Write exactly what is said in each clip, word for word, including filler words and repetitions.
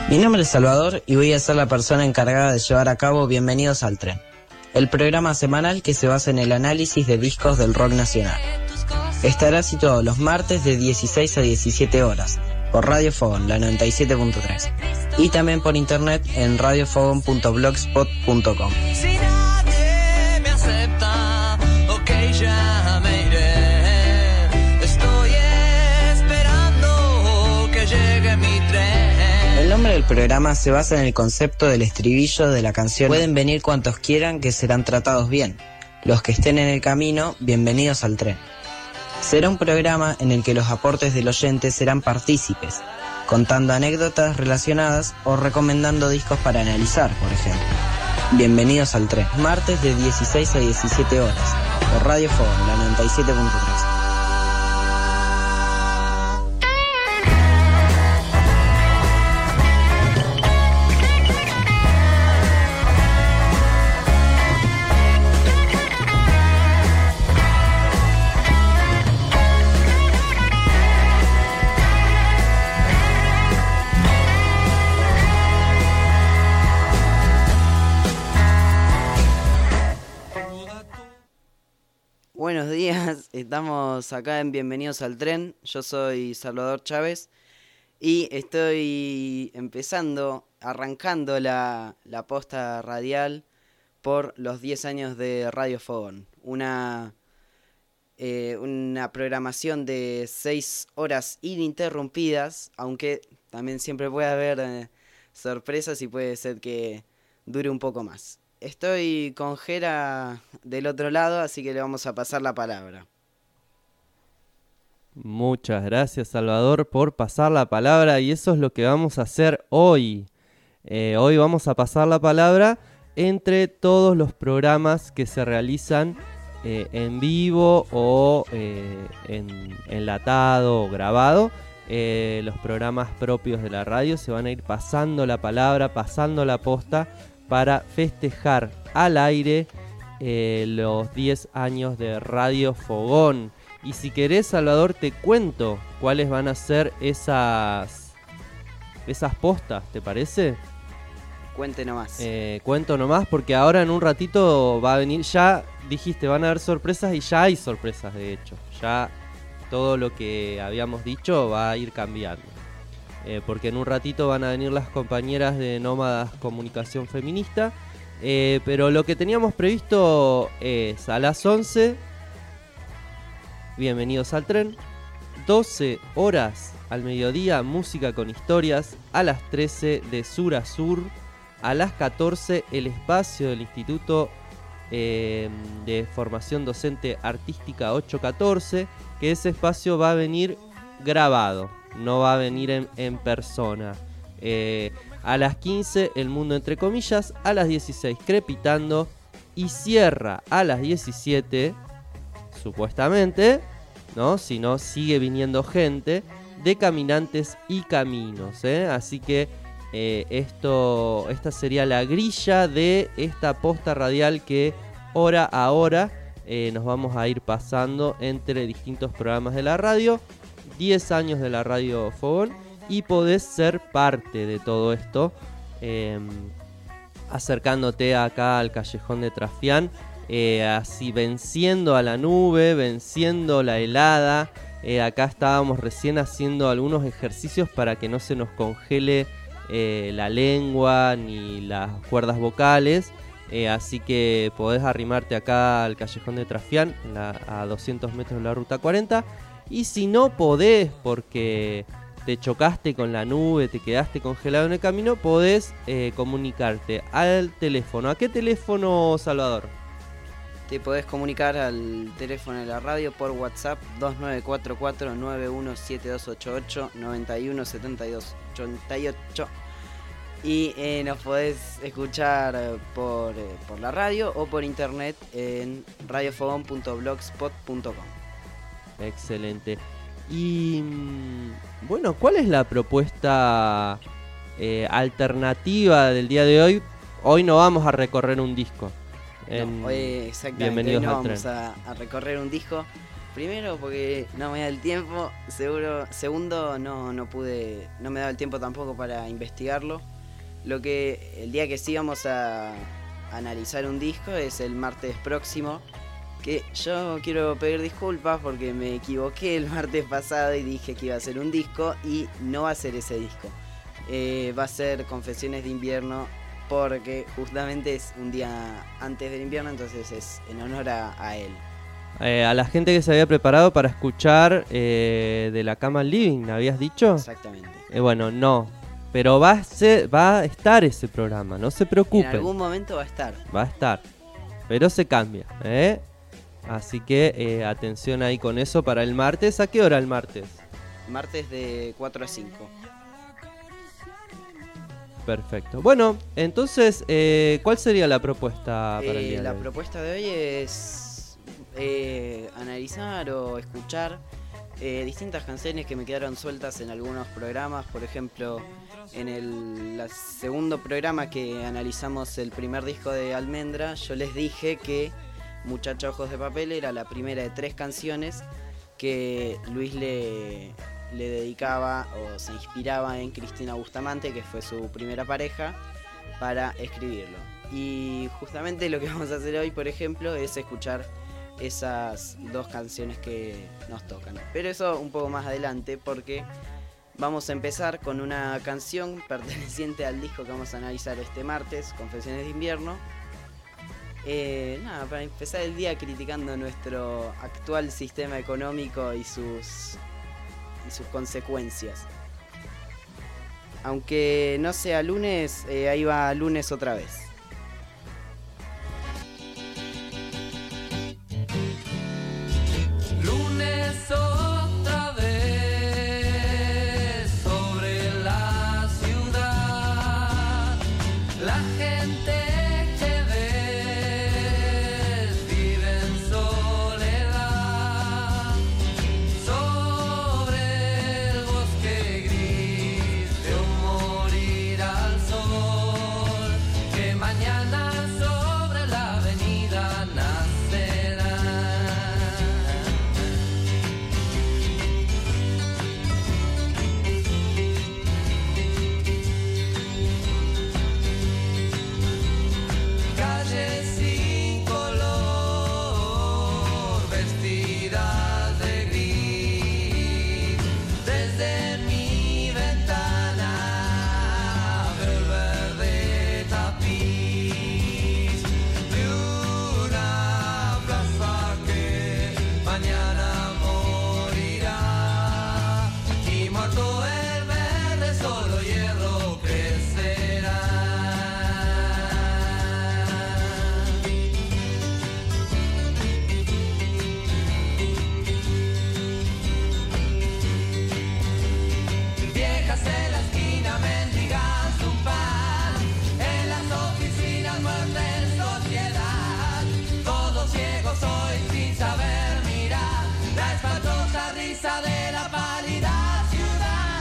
Mi nombre es Salvador y voy a ser la persona encargada de llevar a cabo Bienvenidos al Tren, el programa semanal que se basa en el análisis de discos del rock nacional. Estará situado los martes de dieciséis a diecisiete horas por Radio Fogón, la noventa y siete punto tres, y también por internet en radio fogón punto blogspot punto com. Si nadie me acepta, ok, ya me iré. Estoy esperando que llegue mi tren. El nombre del programa se basa en el concepto del estribillo de la canción Pueden venir cuantos quieran que serán tratados bien. Los que estén en el camino, bienvenidos al tren. Será un programa en el que los aportes del oyente serán partícipes, contando anécdotas relacionadas o recomendando discos para analizar, por ejemplo. Bienvenidos al tren, martes de dieciséis a diecisiete horas, por Radio Fogón, la noventa y siete punto tres. Buenos días, estamos acá en Bienvenidos al Tren. Yo soy Salvador Chávez y estoy empezando, arrancando la, la posta radial por los diez años de Radio Fogón. Una, eh, una programación de seis horas ininterrumpidas, aunque también siempre puede haber eh, sorpresas y puede ser que dure un poco más. Estoy con Jera del otro lado, así que le vamos a pasar la palabra. Muchas gracias, Salvador, por pasar la palabra, y eso es lo que vamos a hacer hoy. Eh, hoy vamos a pasar la palabra entre todos los programas que se realizan eh, en vivo o eh, en enlatado o grabado. Eh, los programas propios de la radio se van a ir pasando la palabra, pasando la posta, para festejar al aire eh, los diez años de Radio Fogón. Y si querés, Salvador, te cuento cuáles van a ser esas, esas postas, ¿te parece? Cuente nomás. Eh, cuento nomás, porque ahora en un ratito va a venir, ya dijiste, van a haber sorpresas, y ya hay sorpresas, de hecho. Ya todo lo que habíamos dicho va a ir cambiando. Eh, porque en un ratito van a venir las compañeras de Nómadas Comunicación Feminista. Eh, pero lo que teníamos previsto es a las once, Bienvenidos al Tren. doce horas al mediodía, Música con Historias. A las trece, De Sur a Sur. A las catorce, el espacio del Instituto eh, de Formación Docente Artística ocho catorce. Que ese espacio va a venir grabado, no va a venir en, en persona. Eh, a las quince, El Mundo Entre Comillas. A las dieciséis, Crepitando. Y cierra a las diecisiete, supuestamente, ¿no? Si no, sigue viniendo gente, de Caminantes y Caminos, ¿eh? Así que eh, esto, esta sería la grilla de esta posta radial que hora a hora eh, nos vamos a ir pasando entre distintos programas de la radio. diez años de la Radio Fogón, y podés ser parte de todo esto eh, acercándote acá al Callejón de Trafián, eh, así venciendo a la nube, venciendo la helada. Eh, acá estábamos recién haciendo algunos ejercicios para que no se nos congele eh, la lengua ni las cuerdas vocales, eh, así que podés arrimarte acá al Callejón de Trafián, la, a doscientos metros de la Ruta cuarenta. Y si no podés porque te chocaste con la nube, te quedaste congelado en el camino, podés eh, comunicarte al teléfono. ¿A qué teléfono, Salvador? Te podés comunicar al teléfono de la radio por WhatsApp dos nueve cuatro cuatro nueve uno siete dos ocho ocho nueve uno siete dos ocho ocho. Y eh, nos podés escuchar por, eh, por la radio o por internet en radio fogón punto blogspot punto com. Excelente. Y bueno, ¿cuál es la propuesta eh, alternativa del día de hoy? Hoy no vamos a recorrer un disco. En no, hoy exactamente, Bienvenidos hoy no al vamos Tren. a, a recorrer un disco. primero porque no me da el tiempo, seguro. Segundo, no, no pude, no me daba el tiempo tampoco para investigarlo. Lo que el día que sí vamos a analizar un disco es el martes próximo. Que yo quiero pedir disculpas porque me equivoqué el martes pasado y dije que iba a ser un disco y no va a ser ese disco. Eh, va a ser Confesiones de Invierno porque justamente es un día antes del invierno, entonces es en honor a, a él. Eh, a la gente que se había preparado para escuchar eh, de la cama al living, ¿me habías dicho? Exactamente. Eh, bueno, no, pero va a, ser, va a estar ese programa, no se preocupen. En algún momento va a estar. Va a estar, pero se cambia, ¿eh? Así que eh, atención ahí con eso para el martes. ¿A qué hora el martes? Martes de cuatro a cinco. Perfecto. Bueno, entonces, eh, ¿cuál sería la propuesta para el Eh, día la de hoy? propuesta de hoy es eh, analizar o escuchar eh, distintas canciones que me quedaron sueltas en algunos programas. Por ejemplo, en el la segundo programa que analizamos el primer disco de Almendra, yo les dije que Muchacha Ojos de Papel era la primera de tres canciones que Luis le, le dedicaba o se inspiraba en Cristina Bustamante, que fue su primera pareja, para escribirlo. Y justamente lo que vamos a hacer hoy, por ejemplo, es escuchar esas dos canciones que nos tocan. Pero eso un poco más adelante, porque vamos a empezar con una canción perteneciente al disco que vamos a analizar este martes, Confesiones de Invierno. Eh, nada, para empezar el día criticando nuestro actual sistema económico y sus, y sus consecuencias. Aunque no sea lunes, eh, ahí va lunes otra vez. Lunes otra vez sobre la ciudad, la gente que ves vive en soledad, sobre el bosque gris de un morir al sol, que mañana sobre la avenida nacerá. Calles sin color, vestidas de gris. Desde mi ventana veo el verde tapiz de una plaza que mañana morirá. Y muerto el verde, solo hierro crecerá. Viejas en la esquina mendigan su pan, en las oficinas muerte en sociedad. Todos ciegos hoy sin saber mirar la espantosa risa de la pálida ciudad.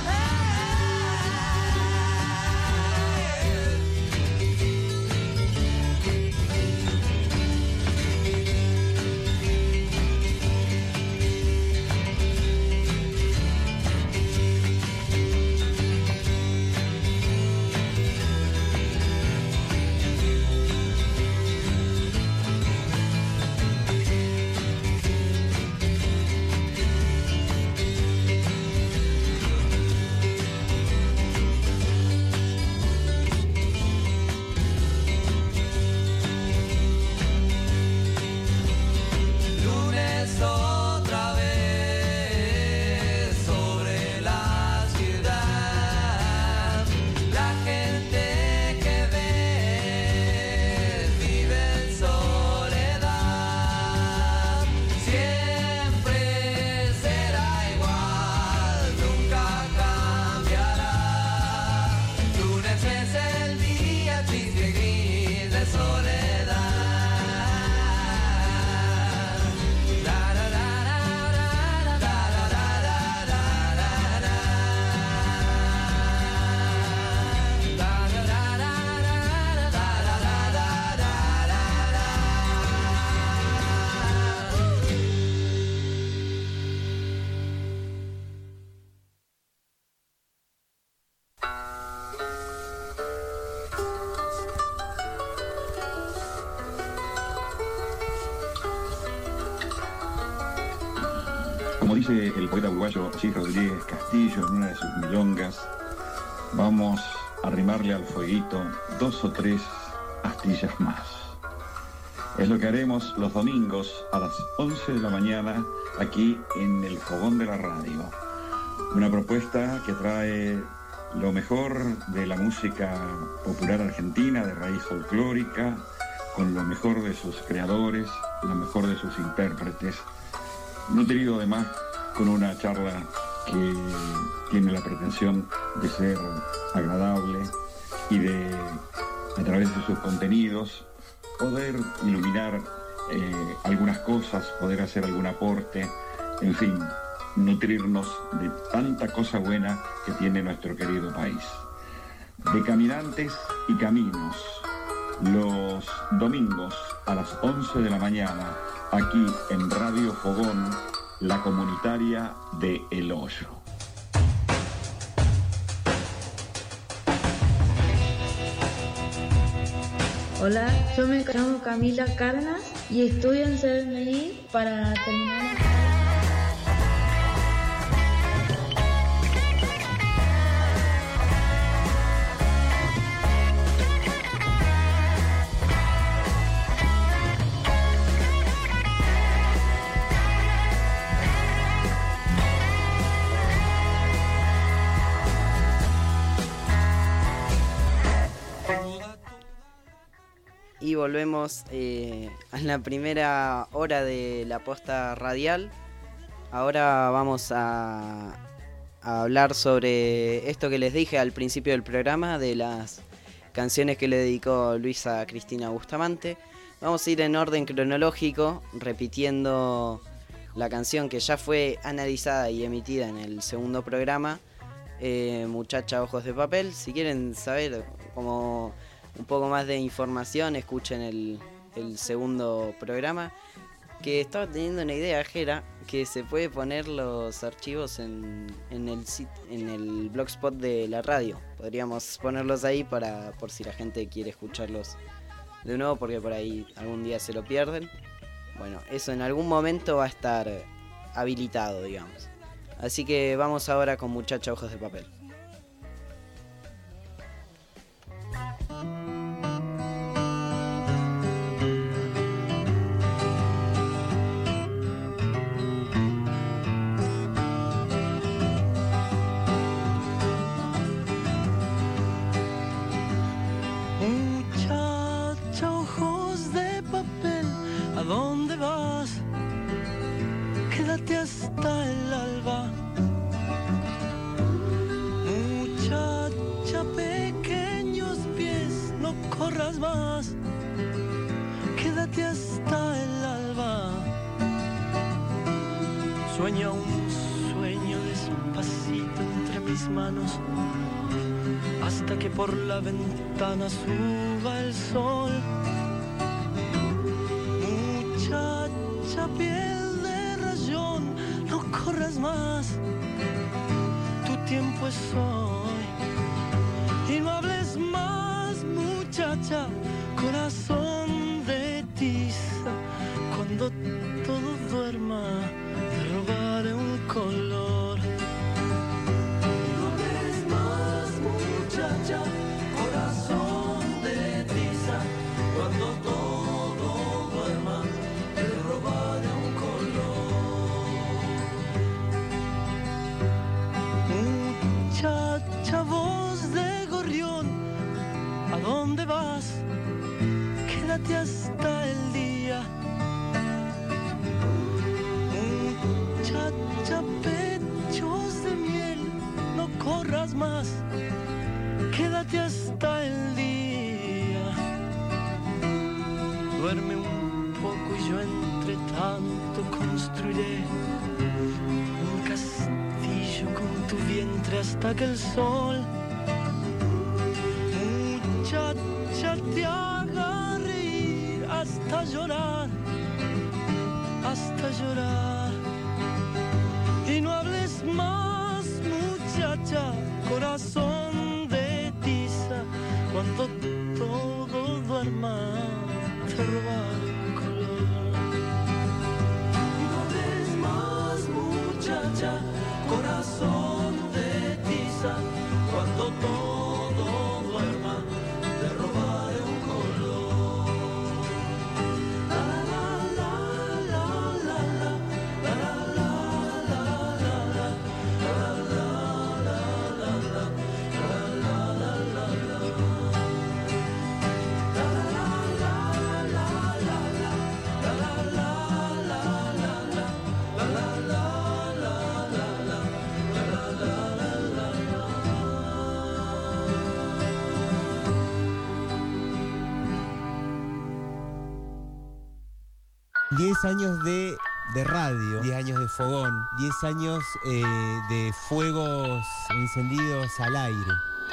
Como dice el poeta uruguayo Luis Rodríguez Castillo en una de sus milongas, vamos a arrimarle al fueguito dos o tres astillas más. Es lo que haremos los domingos a las once de la mañana aquí en el Fogón de la Radio. Una propuesta que trae lo mejor de la música popular argentina, de raíz folclórica, con lo mejor de sus creadores, lo mejor de sus intérpretes, nutrido además con una charla que tiene la pretensión de ser agradable y de, a través de sus contenidos, poder iluminar eh, algunas cosas, poder hacer algún aporte, en fin, nutrirnos de tanta cosa buena que tiene nuestro querido país. De Caminantes y Caminos, los domingos a las once de la mañana, aquí en Radio Fogón, la comunitaria de El Hoyo. Hola, yo me llamo Camila Carnas y estudio en C M I para terminar. Y volvemos eh, a la primera hora de la posta radial. Ahora vamos a, a hablar sobre esto que les dije al principio del programa, de las canciones que le dedicó Luis a Cristina Bustamante. Vamos a ir en orden cronológico, repitiendo la canción que ya fue analizada y emitida en el segundo programa, eh, Muchacha Ojos de Papel. Si quieren saber cómo un poco más de información, escuchen el, el segundo programa, que estaba teniendo una idea, Jera, que se puede poner los archivos en, en, el, sit, en el blogspot de la radio. Podríamos ponerlos ahí para por si la gente quiere escucharlos de nuevo, porque por ahí algún día se lo pierden. Bueno, eso en algún momento va a estar habilitado, digamos. Así que vamos ahora con Muchacha Ojos de Papel. ¿Dónde vas? Quédate hasta el alba. Muchacha, pequeños pies, no corras más. Quédate hasta el alba. Sueña un sueño despacito entre mis manos, hasta que por la ventana suba el sol. Muchacha, piel de rayón, no corras más, tu tiempo es hoy. Y no hables más, muchacha, corazón de tiza. Cuando todo duerma, te robaré un color. Y no hables más, muchacha, corazón de tiza. Cuando todo duerma, robaré un color. Muchacha, voz de gorrión, ¿a dónde vas? Quédate hasta el día. Muchacha, pechos de miel, no corras más, quédate hasta el día. Duerme un poco y yo entre tanto construiré un castillo con tu vientre hasta que el sol, muchacha, te haga reír hasta llorar, hasta llorar. Y no hables más, muchacha, corazón de tiza. Cuando todo duerma, te robaré. corazón de tiza, cuando todo duerma, te robaré un color. La la la la la la, la la la la la, la la la la la, la la la la la. diez años de, de radio, diez años de fogón, diez años eh, de fuegos encendidos al aire.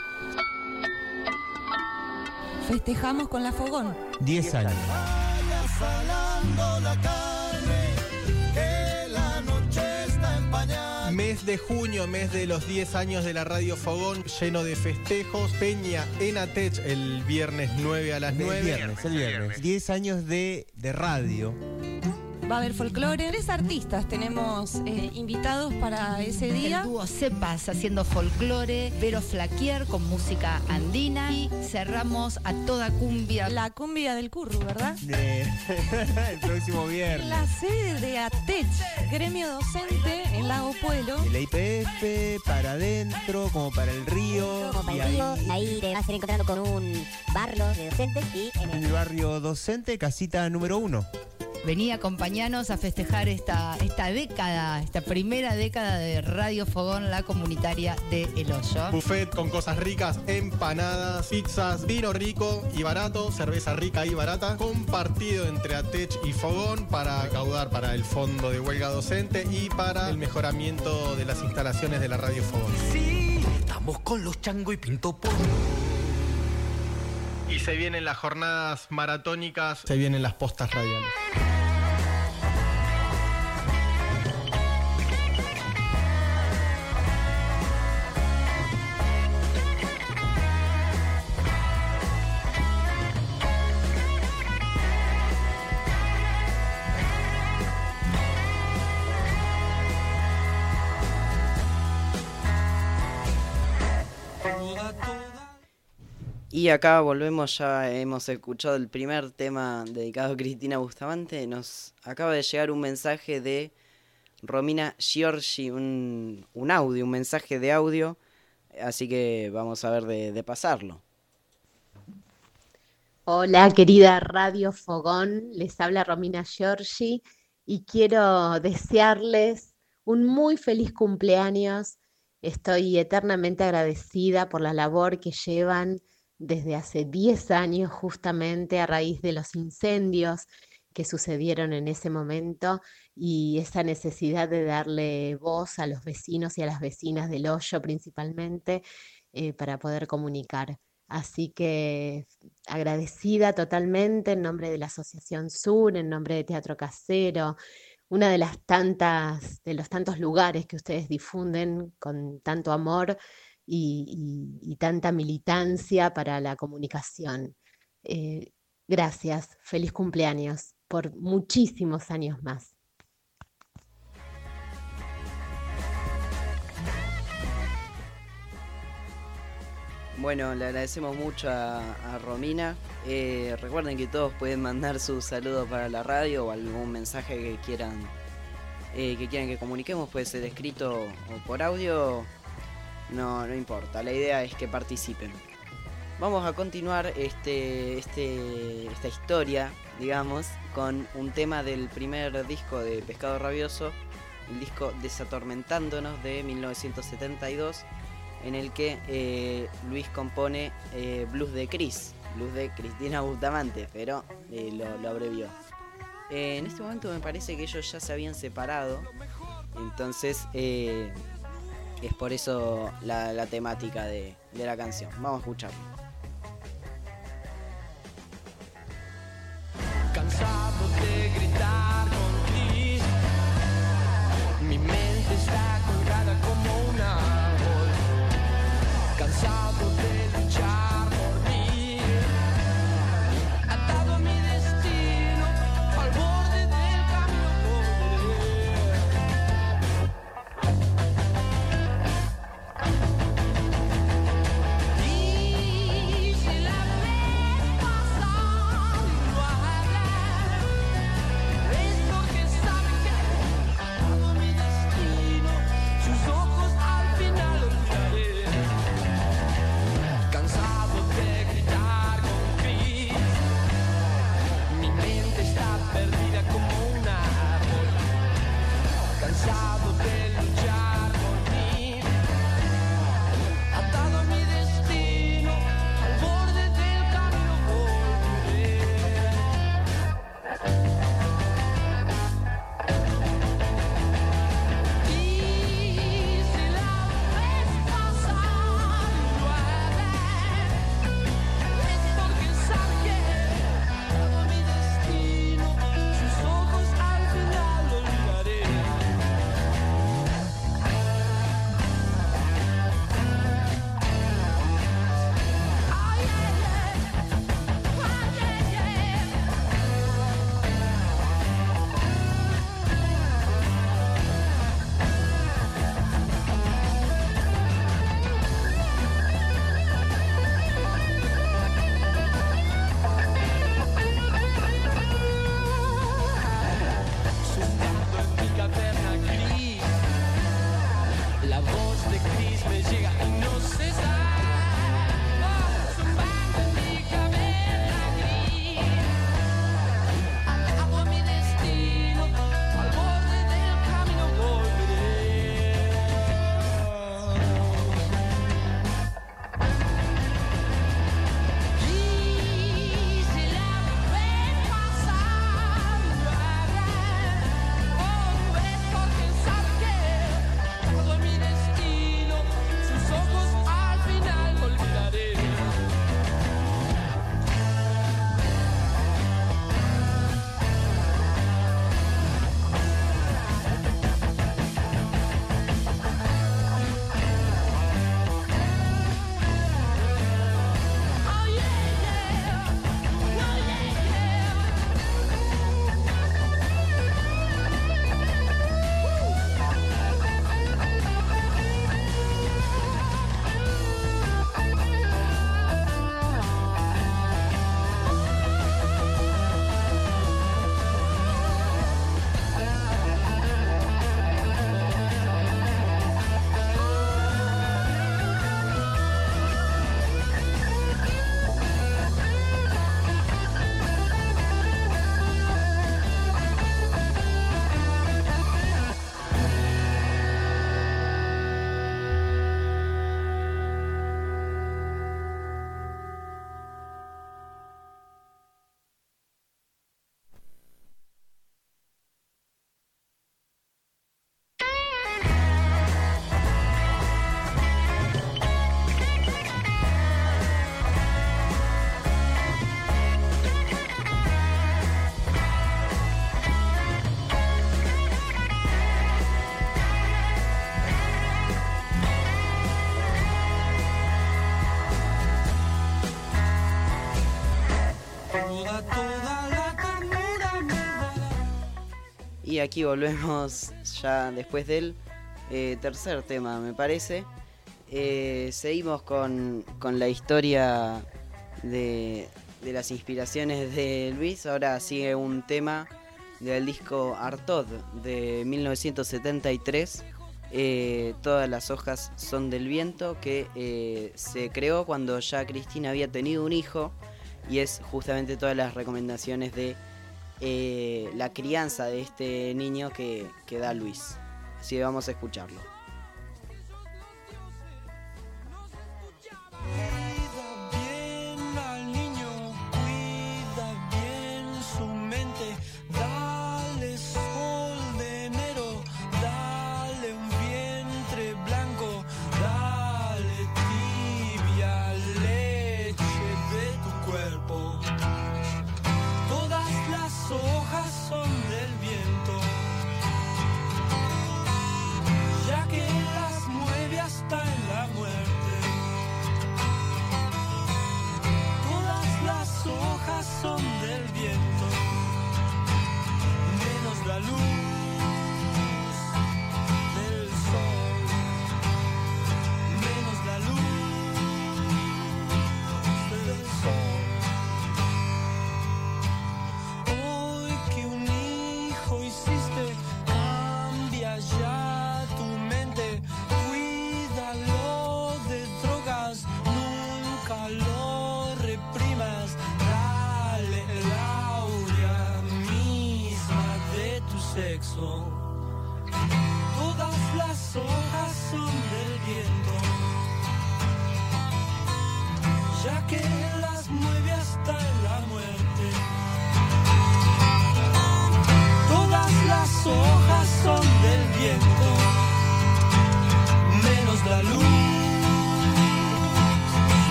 Festejamos con la Fogón. diez años. Vaya salando la carne, que la noche está empañada. Mes de junio, mes de los diez años de la Radio Fogón, lleno de festejos. Peña en Atech el viernes nueve a las nueve. El viernes, el viernes. diez años de, de radio. Va a haber folclore. Tres artistas tenemos eh, invitados para ese día. El dúo Cepas haciendo folclore, Vero Flaquier con música andina y cerramos a toda cumbia. La cumbia del curru, ¿verdad? Eh, el próximo viernes. La sede de Atech, gremio docente en Lago Puelo. El I P F para adentro, como para el río. Como para el río, ahí te vas a ir encontrando con un barrio de docentes y en En el barrio docente, casita número uno. Vení a acompañarnos a festejar esta, esta década, esta primera década de Radio Fogón, la comunitaria de El Hoyo. Buffet con cosas ricas, empanadas, pizzas, vino rico y barato, cerveza rica y barata, compartido entre Atech y Fogón para recaudar para el fondo de huelga docente y para el mejoramiento de las instalaciones de la Radio Fogón. Sí, estamos con los changos y pinto por. Y se vienen las jornadas maratónicas, se vienen las postas radiales. Y acá volvemos, ya hemos escuchado el primer tema dedicado a Cristina Bustamante. Nos acaba de llegar un mensaje de Romina Giorgi, un, un audio, un mensaje de audio. Así que vamos a ver de, de pasarlo. Hola, querida Radio Fogón, les habla Romina Giorgi y quiero desearles un muy feliz cumpleaños. Estoy eternamente agradecida por la labor que llevan desde hace diez años, justamente a raíz de los incendios que sucedieron en ese momento y esa necesidad de darle voz a los vecinos y a las vecinas del Hoyo principalmente eh, para poder comunicar. Así que agradecida totalmente en nombre de la Asociación Sur, en nombre de Teatro Casero, una de las tantas, de los tantos lugares que ustedes difunden con tanto amor y, y, y tanta militancia para la comunicación. Eh, gracias, feliz cumpleaños por muchísimos años más. Bueno, le agradecemos mucho a, a Romina. Eh, recuerden que todos pueden mandar sus saludos para la radio o algún mensaje que quieran eh, que quieran que comuniquemos, puede ser escrito o por audio, no, no importa, la idea es que participen. Vamos a continuar este, este, esta historia, digamos, con un tema del primer disco de Pescado Rabioso, el disco Desatormentándonos de mil novecientos setenta y dos, en el que eh, Luis compone eh, Blues de Cris, Blues de Cristina Bustamante, pero eh, lo, lo abrevió. Eh, en este momento me parece que ellos ya se habían separado, entonces eh, es por eso la, la temática de, de la canción. Vamos a escucharlo. Cansado de gritar con ti, mi mente está colgada como un árbol. Cansado de luchar por mí, atado a mi destino, al borde del camino. La voz de Chris me llega y no cesa. Oh, zumbando en mi cabeza gris. Al agua mi destino, al borde del camino volveré. Y si la ves pasar, oh, es porque sabe que todo es mi destino. Sus ojos al final olvidaré. Oh yeah, yeah, oh yeah, toda, toda la ternura me dará. Y aquí volvemos ya después del eh, tercer tema, me parece. Eh, seguimos con, con la historia de, de las inspiraciones de Luis. Ahora sigue un tema del disco Artaud de mil novecientos setenta y tres. Eh, todas las hojas son del viento, que eh, se creó cuando ya Cristina había tenido un hijo, y es justamente todas las recomendaciones de eh, la crianza de este niño que, que da Luis. Así que vamos a escucharlo. Cuida bien al niño, cuida bien su mente, dale sol de enero, dale un vientre blanco, dale tibia leche de tu cuerpo. Todas las hojas son del viento, ya que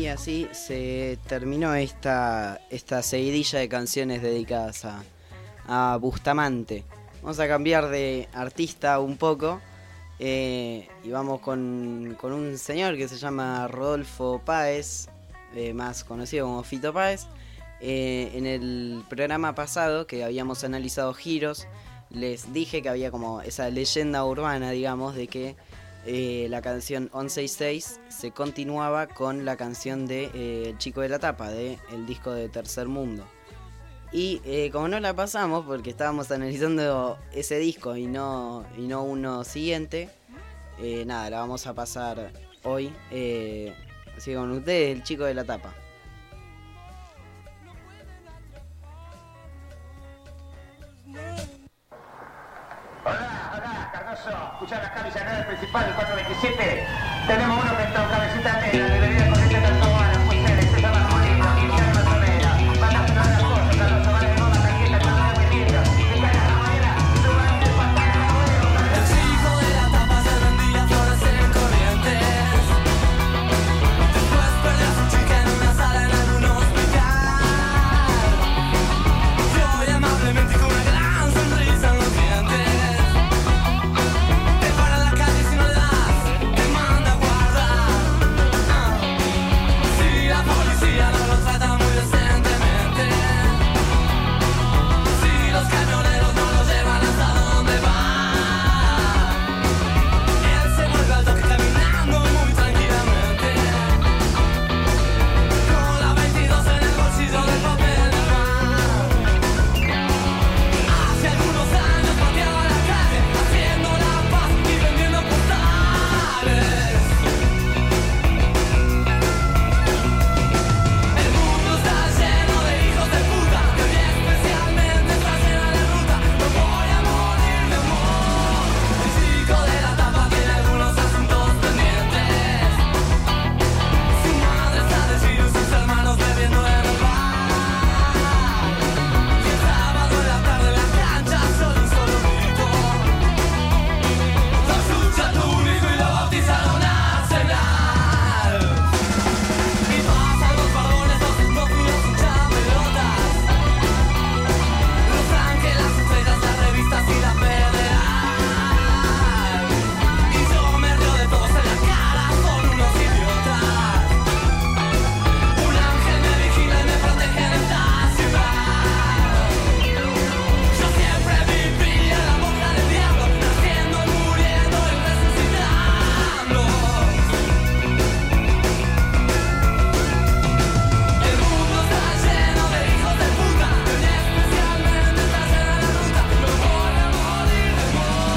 así se terminó esta, esta seguidilla de canciones dedicadas a, a Bustamante. Vamos a cambiar de artista un poco eh, y vamos con, con un señor que se llama Rodolfo Páez, eh, más conocido como Fito Páez. Eh, en el programa pasado que habíamos analizado giros, les dije que había como esa leyenda urbana, digamos, de que eh, la canción once y seis se continuaba con la canción de eh, El Chico de la Tapa, de el disco de Tercer Mundo. Y eh, como no la pasamos, porque estábamos analizando ese disco y no, y no uno siguiente, eh, nada, la vamos a pasar hoy. Eh, así que con ustedes, El Chico de la Tapa. Hola, hola, Cardoso. Escuchá la cabeza nueve principal del cuatro veintisiete. Tenemos uno que está en cabecita negra, debería de corriente tanto a muy serio, se llama Molino, Guillermo Sonera. Mandaste una de las cosas, Cardoso, vale de moda, tarjeta, está muy linda. Si cae la madera, tú vas a hacer pasar a huevo. El chico de la tapa se vendía flores en Corrientes. Después perdió a su chica en una sala en algún hospital. Y hoy amablemente con una gran sonrisa en los dientes te para en la calle si no le das, te manda a guardar. Si la policía no lo trata muy decentemente, si los camioneros no lo llevan hasta donde van, él se vuelve al toque caminando muy tranquilamente, con la veintidós en el bolsillo del papel de pan. Hace algunos años pateaba la calle, haciendo la paz y vendiendo postales. El mundo está lleno de hijos de puta, que hoy especialmente está llena de ruta. No voy a morir de amor. El chico de la tapa tiene algunos asuntos pendientes. Su madre está de giro y sus hermanos bebiendo en el bar. Y el sábado en la tarde en la cancha solo un solo grito. Lo escucha tu hijo y lo bautizaron Arsenal. Y pasan los barbones, los escópulos, hinchas pelotas, Los Ángeles, las estrellas, las revistas y la federal. Y yo me río de todos en la cara, son unos idiotas. Un ángel me vigila y me protege en esta ciudad. Yo siempre viví en la boca del diablo, naciendo y muriendo y resucitando. El mundo está lleno de hijos de puta, que hoy especialmente está llena de ruta. No voy a morir de amor.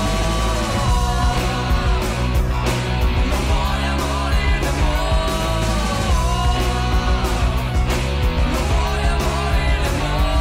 No voy a morir de amor. No voy a morir de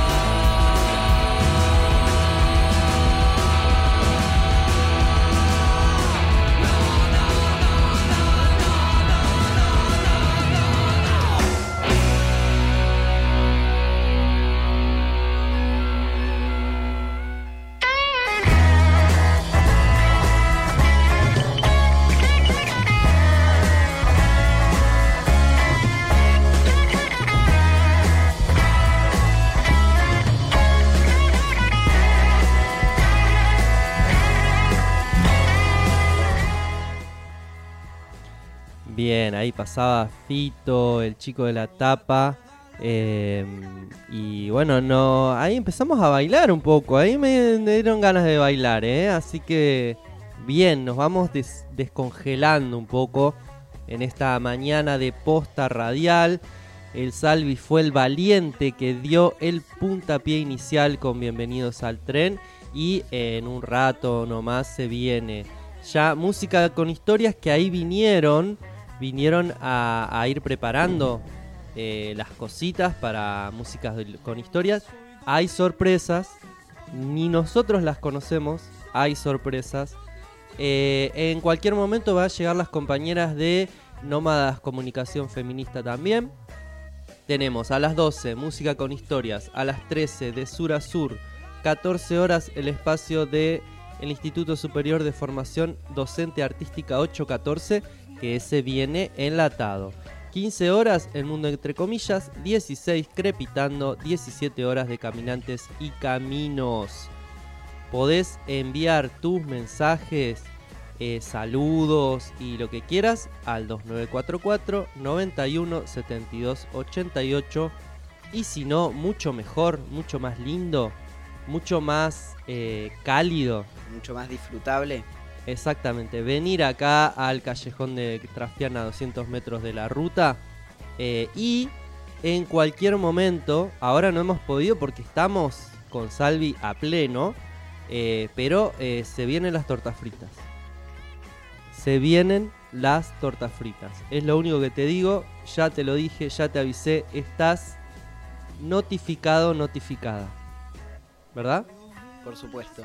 Bien, ahí pasaba Fito, El Chico de la Tapa. eh, y bueno, no, ahí empezamos a bailar un poco. Ahí me dieron ganas de bailar, ¿eh? Así que bien, nos vamos des- descongelando un poco en esta mañana de posta radial. El Salvi fue el valiente que dio el puntapié inicial con Bienvenidos al Tren. Y en un rato nomás se viene ya música con historias que ahí vinieron. Vinieron a, a ir preparando eh, las cositas para músicas de- con historias. Hay sorpresas, ni nosotros las conocemos, hay sorpresas. Eh, en cualquier momento va a llegar las compañeras de Nómadas Comunicación Feminista también. Tenemos a las doce música con historias, a las trece de Sur a Sur, catorce horas el espacio de el Instituto Superior de Formación Docente Artística ocho catorce, que ese viene enlatado. quince horas El Mundo Entre Comillas, dieciséis Crepitando, diecisiete horas de Caminantes y Caminos. Podés enviar tus mensajes, eh, saludos y lo que quieras al dos nueve cuatro cuatro, noventa y uno, setenta y dos, ochenta y ocho. Y si no, mucho mejor, mucho más lindo, mucho más eh, cálido. Mucho más disfrutable. Exactamente, venir acá al callejón de Trastiana a doscientos metros de la ruta eh, y en cualquier momento, ahora no hemos podido porque estamos con Salvi a pleno, eh, pero eh, se vienen las tortas fritas. Se vienen las tortas fritas. Es lo único que te digo, ya te lo dije, ya te avisé, estás notificado, notificada. ¿Verdad? Por supuesto.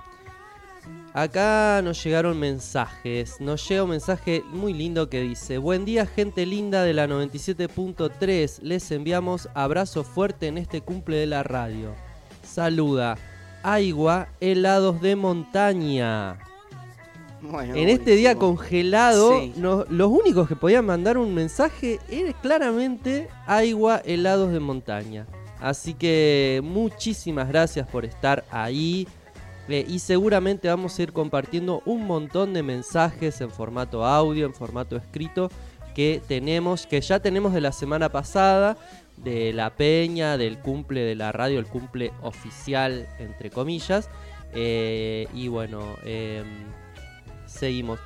Acá nos llegaron mensajes. Nos llega un mensaje muy lindo que dice: buen día, gente linda de la noventa y siete punto tres. Les enviamos abrazo fuerte en este cumple de la radio. Saluda Aigua Helados de Montaña. Bueno, en este día buenísimo. congelado, Sí. no, los únicos que podían mandar un mensaje era claramente Aigua Helados de Montaña. Así que muchísimas gracias por estar ahí. Eh, y seguramente vamos a ir compartiendo un montón de mensajes en formato audio, en formato escrito que tenemos, que ya tenemos de la semana pasada, de la peña, del cumple de la radio, el cumple oficial, entre comillas. Eh, y bueno, eh, seguimos.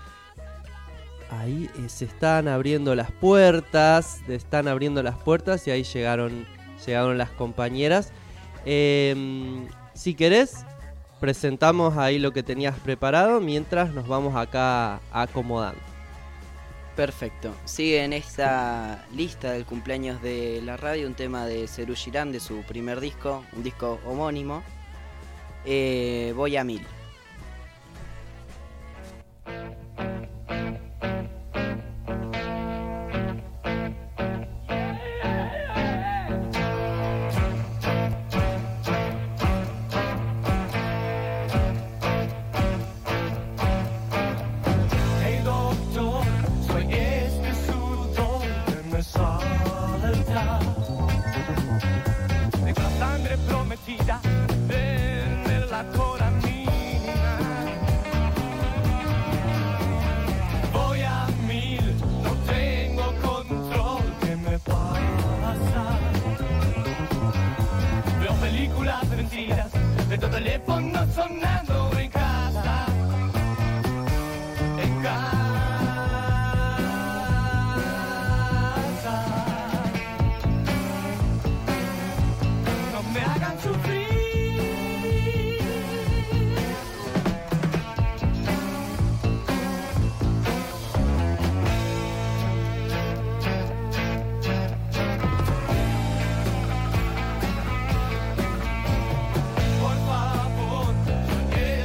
Ahí eh, se están abriendo las puertas, se están abriendo las puertas y ahí llegaron, llegaron las compañeras. Eh, si querés, presentamos ahí lo que tenías preparado mientras nos vamos acá acomodando. Perfecto. Sigue en esta lista del cumpleaños de la radio un tema de Serú Girán, de su primer disco, un disco homónimo. Eh, voy a mil. Hey doctor, soy este sudor que me salta de la sangre prometida de la coramina. Voy a mil, no tengo control, ¿qué me pasa? Veo películas mentiras de tu teléfono sonando en casa. En casa no me hagan sufrir. Por favor,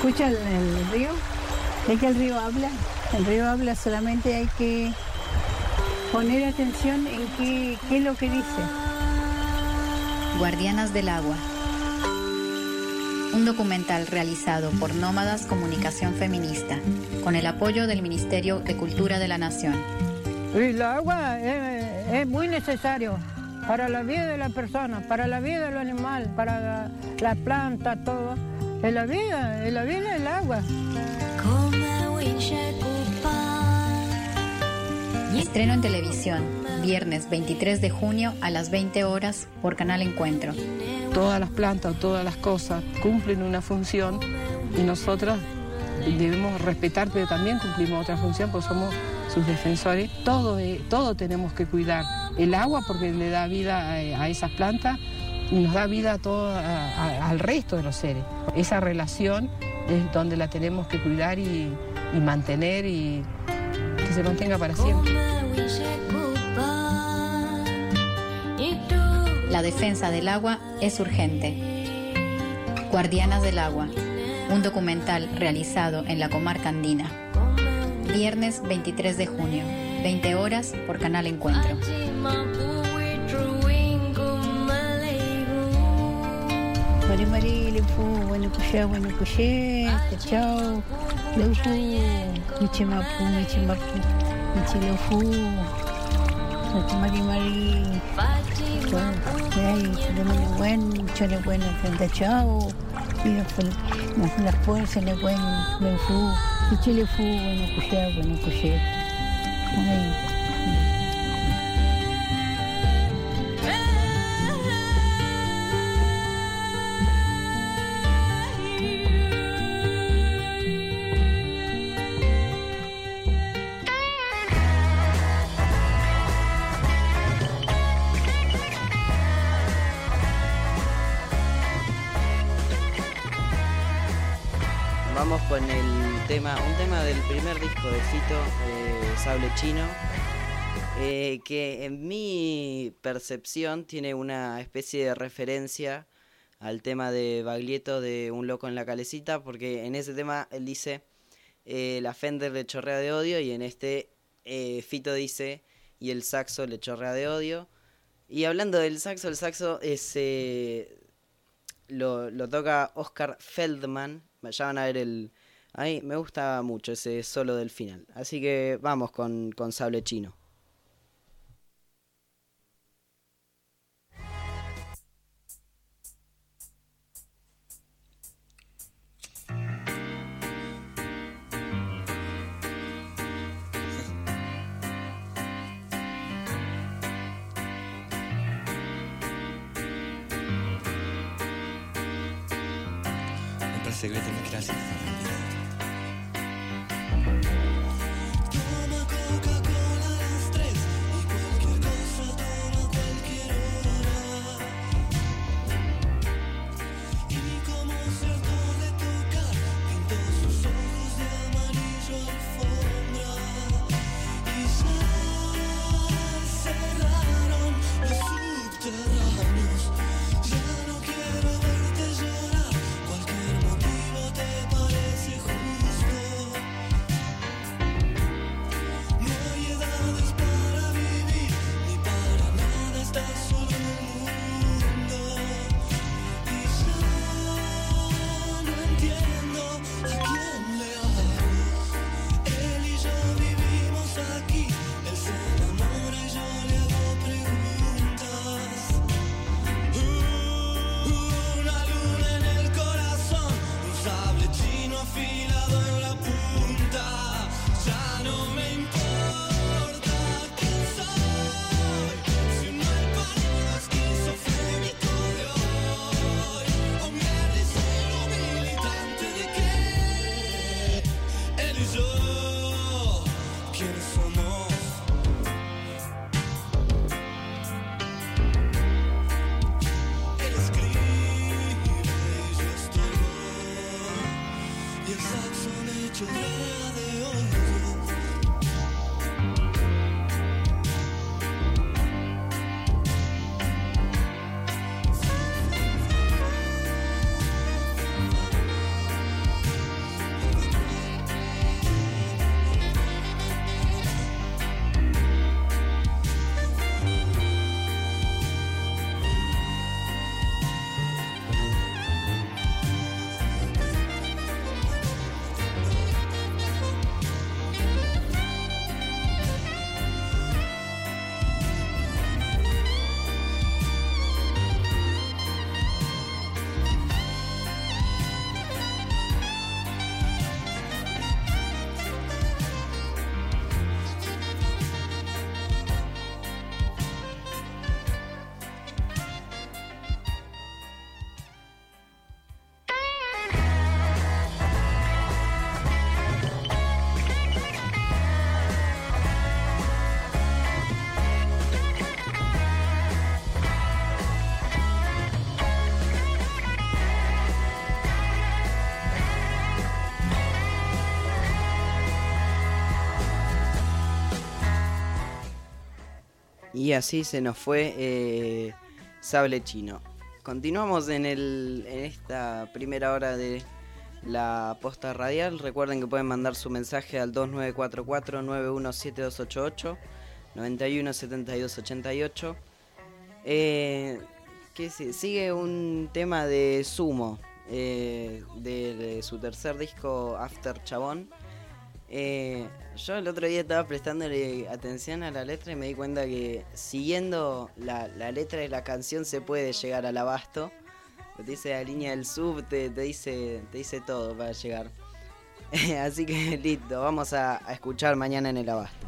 escucha el, el río? Es que el río habla, el río habla, solamente hay que poner atención en qué, qué es lo que dice. Guardianas del Agua. Un documental realizado por Nómadas Comunicación Feminista, con el apoyo del Ministerio de Cultura de la Nación. El agua es, es muy necesario para la vida de la persona, para la vida del animal, para la, la planta, todo. Es la vida, es la vida del agua. Estreno en televisión, viernes veintitrés de junio a las veinte horas por Canal Encuentro. Todas las plantas, todas las cosas cumplen una función y nosotras debemos respetar, pero también cumplimos otra función porque somos sus defensores. Todo, eh, todo tenemos que cuidar. El agua porque le da vida a, a esas plantas y nos da vida a todo, a, a, al resto de los seres. Esa relación es donde la tenemos que cuidar y, y mantener y que se mantenga para siempre. La defensa del agua es urgente. Guardianas del Agua, un documental realizado en la comarca andina. Viernes veintitrés de junio, veinte horas por Canal Encuentro. Mari Mari, Lefu, bueno cuché, bueno cuché, chao, Lefu, Michimapu, Michimapu, Michilefu, Mari Mari, bueno, bueno, chale bueno, frente chao, mira, no fue la fuerza, le bueno, Lefu, Michilefu, bueno cuché, bueno cuché, Vamos con el tema, un tema del primer disco de Fito, eh, Sable Chino, eh, que en mi percepción tiene una especie de referencia al tema de Baglietto de Un Loco en la Calecita, porque en ese tema él dice eh, la Fender le chorrea de odio, y en este eh, Fito dice y el saxo le chorrea de odio. Y hablando del saxo, el saxo es, eh, lo, lo toca Oscar Feldman. Ya van a ver el... A mí me gusta mucho ese solo del final. Así que vamos con, con Sable Chino. Secreto mi clase. Toma Coca-Cola a las tres y cualquier cosa toma cualquier hora. Y como cierto de tocar, pintó sus ojos de amarillo alfombra. Y ya cerraron los subterráneos. Ya no quiero verte llorar. Cualquier motivo te parece y así se nos fue eh, Sable Chino. Continuamos en, el, en esta primera hora de la posta radial. Recuerden que pueden mandar su mensaje al dos nueve cuatro cuatro nueve uno siete dos ocho ocho, noventa y uno setenta y dos ochenta y ocho. Eh, que sí, sigue un tema de Sumo, eh, de, de su tercer disco After Chabón. Eh, yo el otro día estaba prestándole atención a la letra y me di cuenta que siguiendo la, la letra de la canción se puede llegar al abasto. Te dice la línea del sub, te, te, dice, te dice todo para llegar. Así que listo, vamos a, a escuchar Mañana en el Abasto.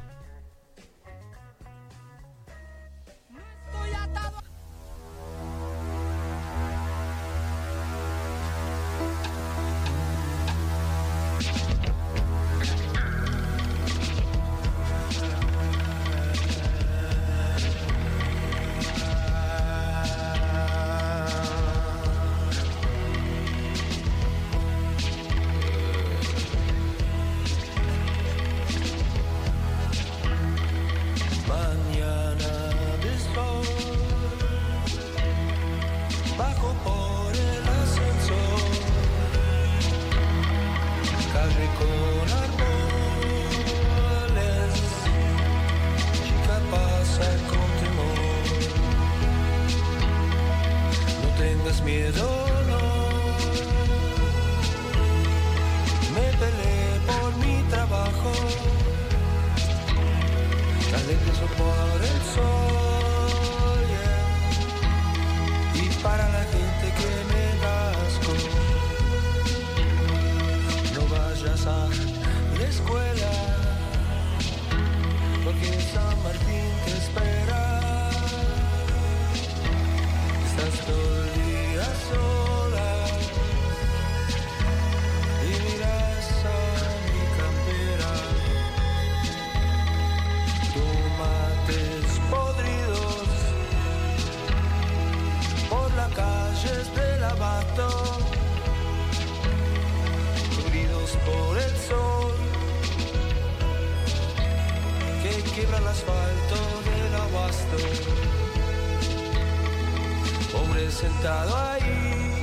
Sentado ahí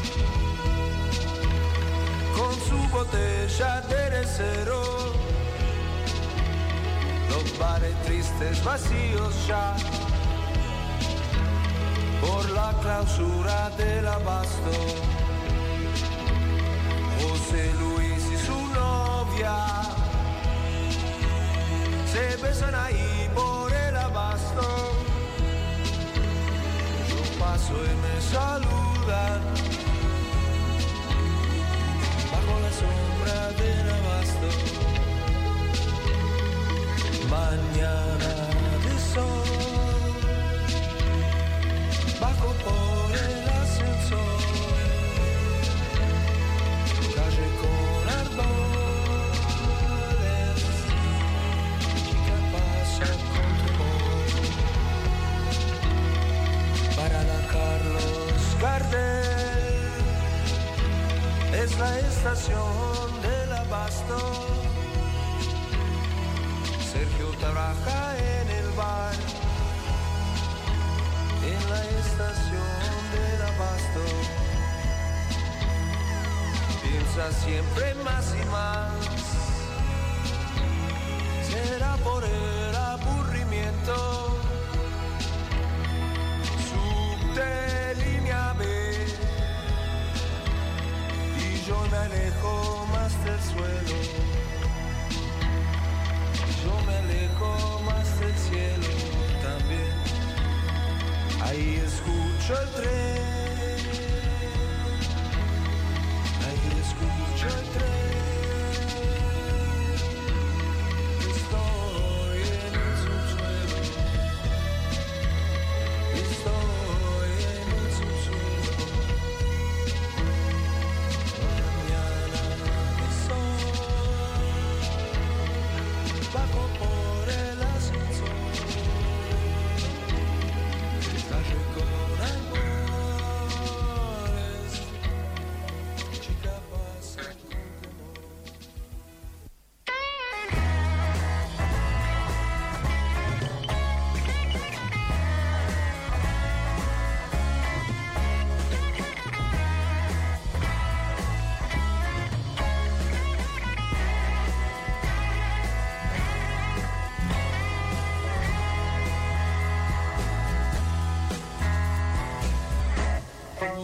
con su botella de cero, los bares tristes vacíos ya por la clausura del abasto. José Luis y su novia se besan ahí por el abasto. Paso y me saludan bajo la sombra del abasto. Mañana de sol, bajo por el ascensor, calle con árboles, chica pasa con temor. Para la Carlos Gardel es la estación del abasto. Sergio trabaja en el bar, en la estación del abasto. Piensa siempre más y más, será por el aburrimiento. De línea B y yo me alejo más del suelo, yo me alejo más del cielo también. Ahí escucho el tren, ahí escucho el tren. Estoy en el subsuelo, estoy bajo por el ascensor, calle con árboles,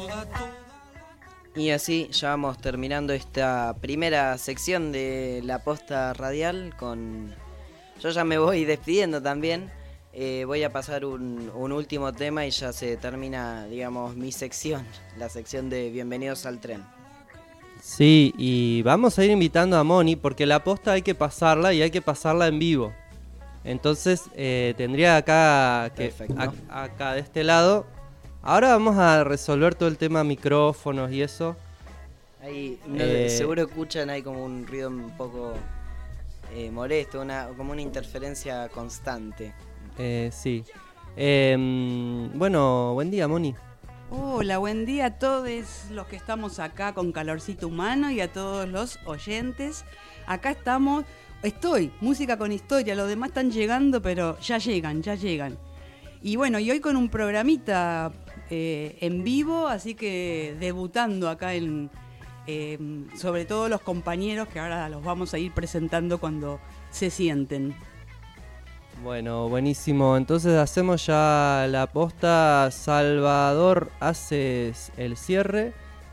Y así ya vamos terminando esta primera sección de la posta radial con... Yo ya me voy despidiendo también. Eh, voy a pasar un, un último tema y ya se termina, digamos, mi sección. La sección de Bienvenidos al Tren. Sí, y vamos a ir invitando a Moni porque la posta hay que pasarla y hay que pasarla en vivo. Entonces eh, tendría acá, que, a, acá de este lado... Ahora vamos a resolver todo el tema micrófonos y eso. Ahí, no, eh, seguro escuchan ahí como un ruido un poco eh, molesto, una, como una interferencia constante. Eh, sí. Eh, bueno, buen día, Moni. Hola, buen día a todos los que estamos acá con Calorcito Humano y a todos los oyentes. Acá estamos, estoy, música con historia, los demás están llegando, pero ya llegan, ya llegan. Y bueno, y hoy con un programita eh, en vivo, así que debutando acá en, eh, sobre todo los compañeros que ahora los vamos a ir presentando cuando se sienten. Bueno, buenísimo. Entonces hacemos ya la posta. Salvador, haces el cierre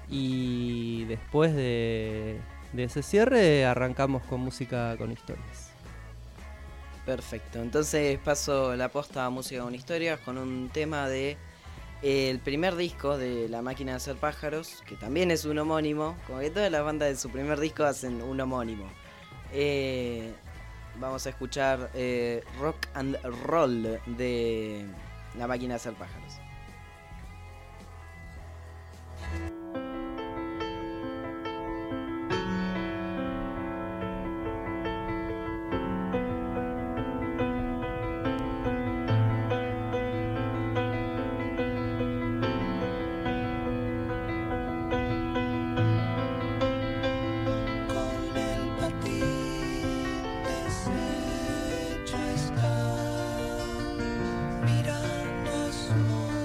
y después de, de ese cierre arrancamos con música con historias. Perfecto, entonces paso la posta a música con historias con un tema de eh, el primer disco de La Máquina de Hacer Pájaros, que también es un homónimo, como que todas las bandas de su primer disco hacen un homónimo. Eh, vamos a escuchar eh, Rock and Roll de La Máquina de Hacer Pájaros. Mira, no soy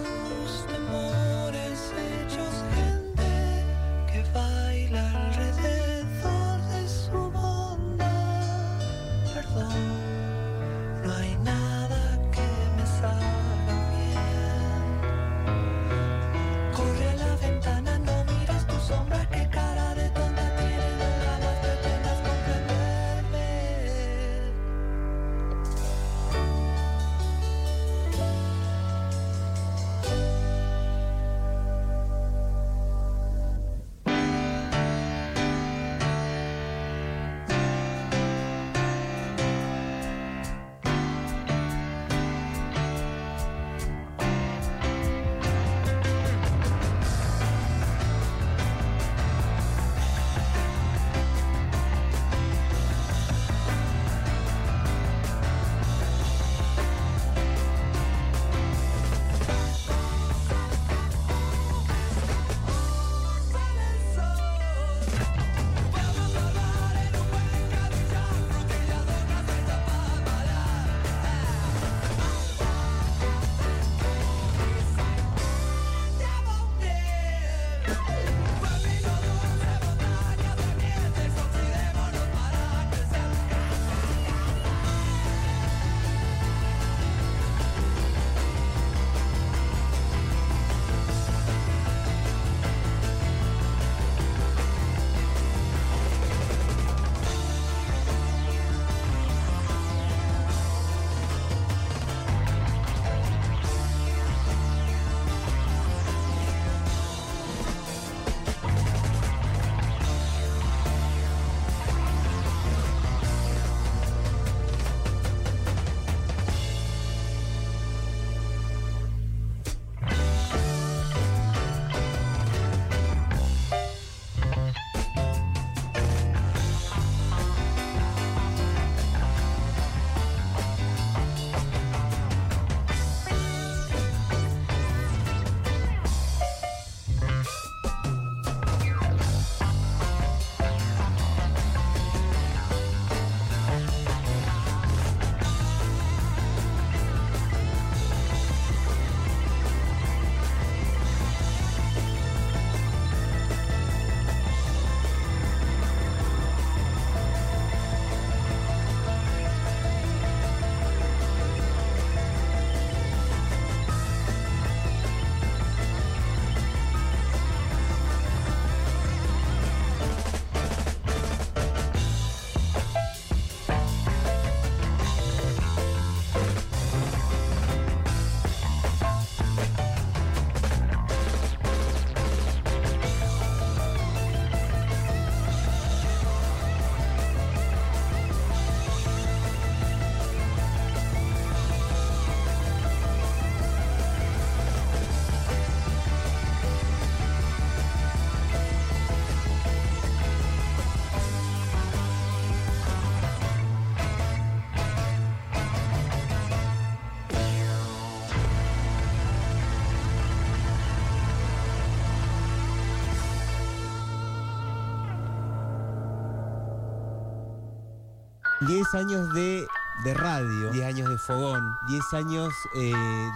diez años de, de radio, diez años de fogón, diez años eh,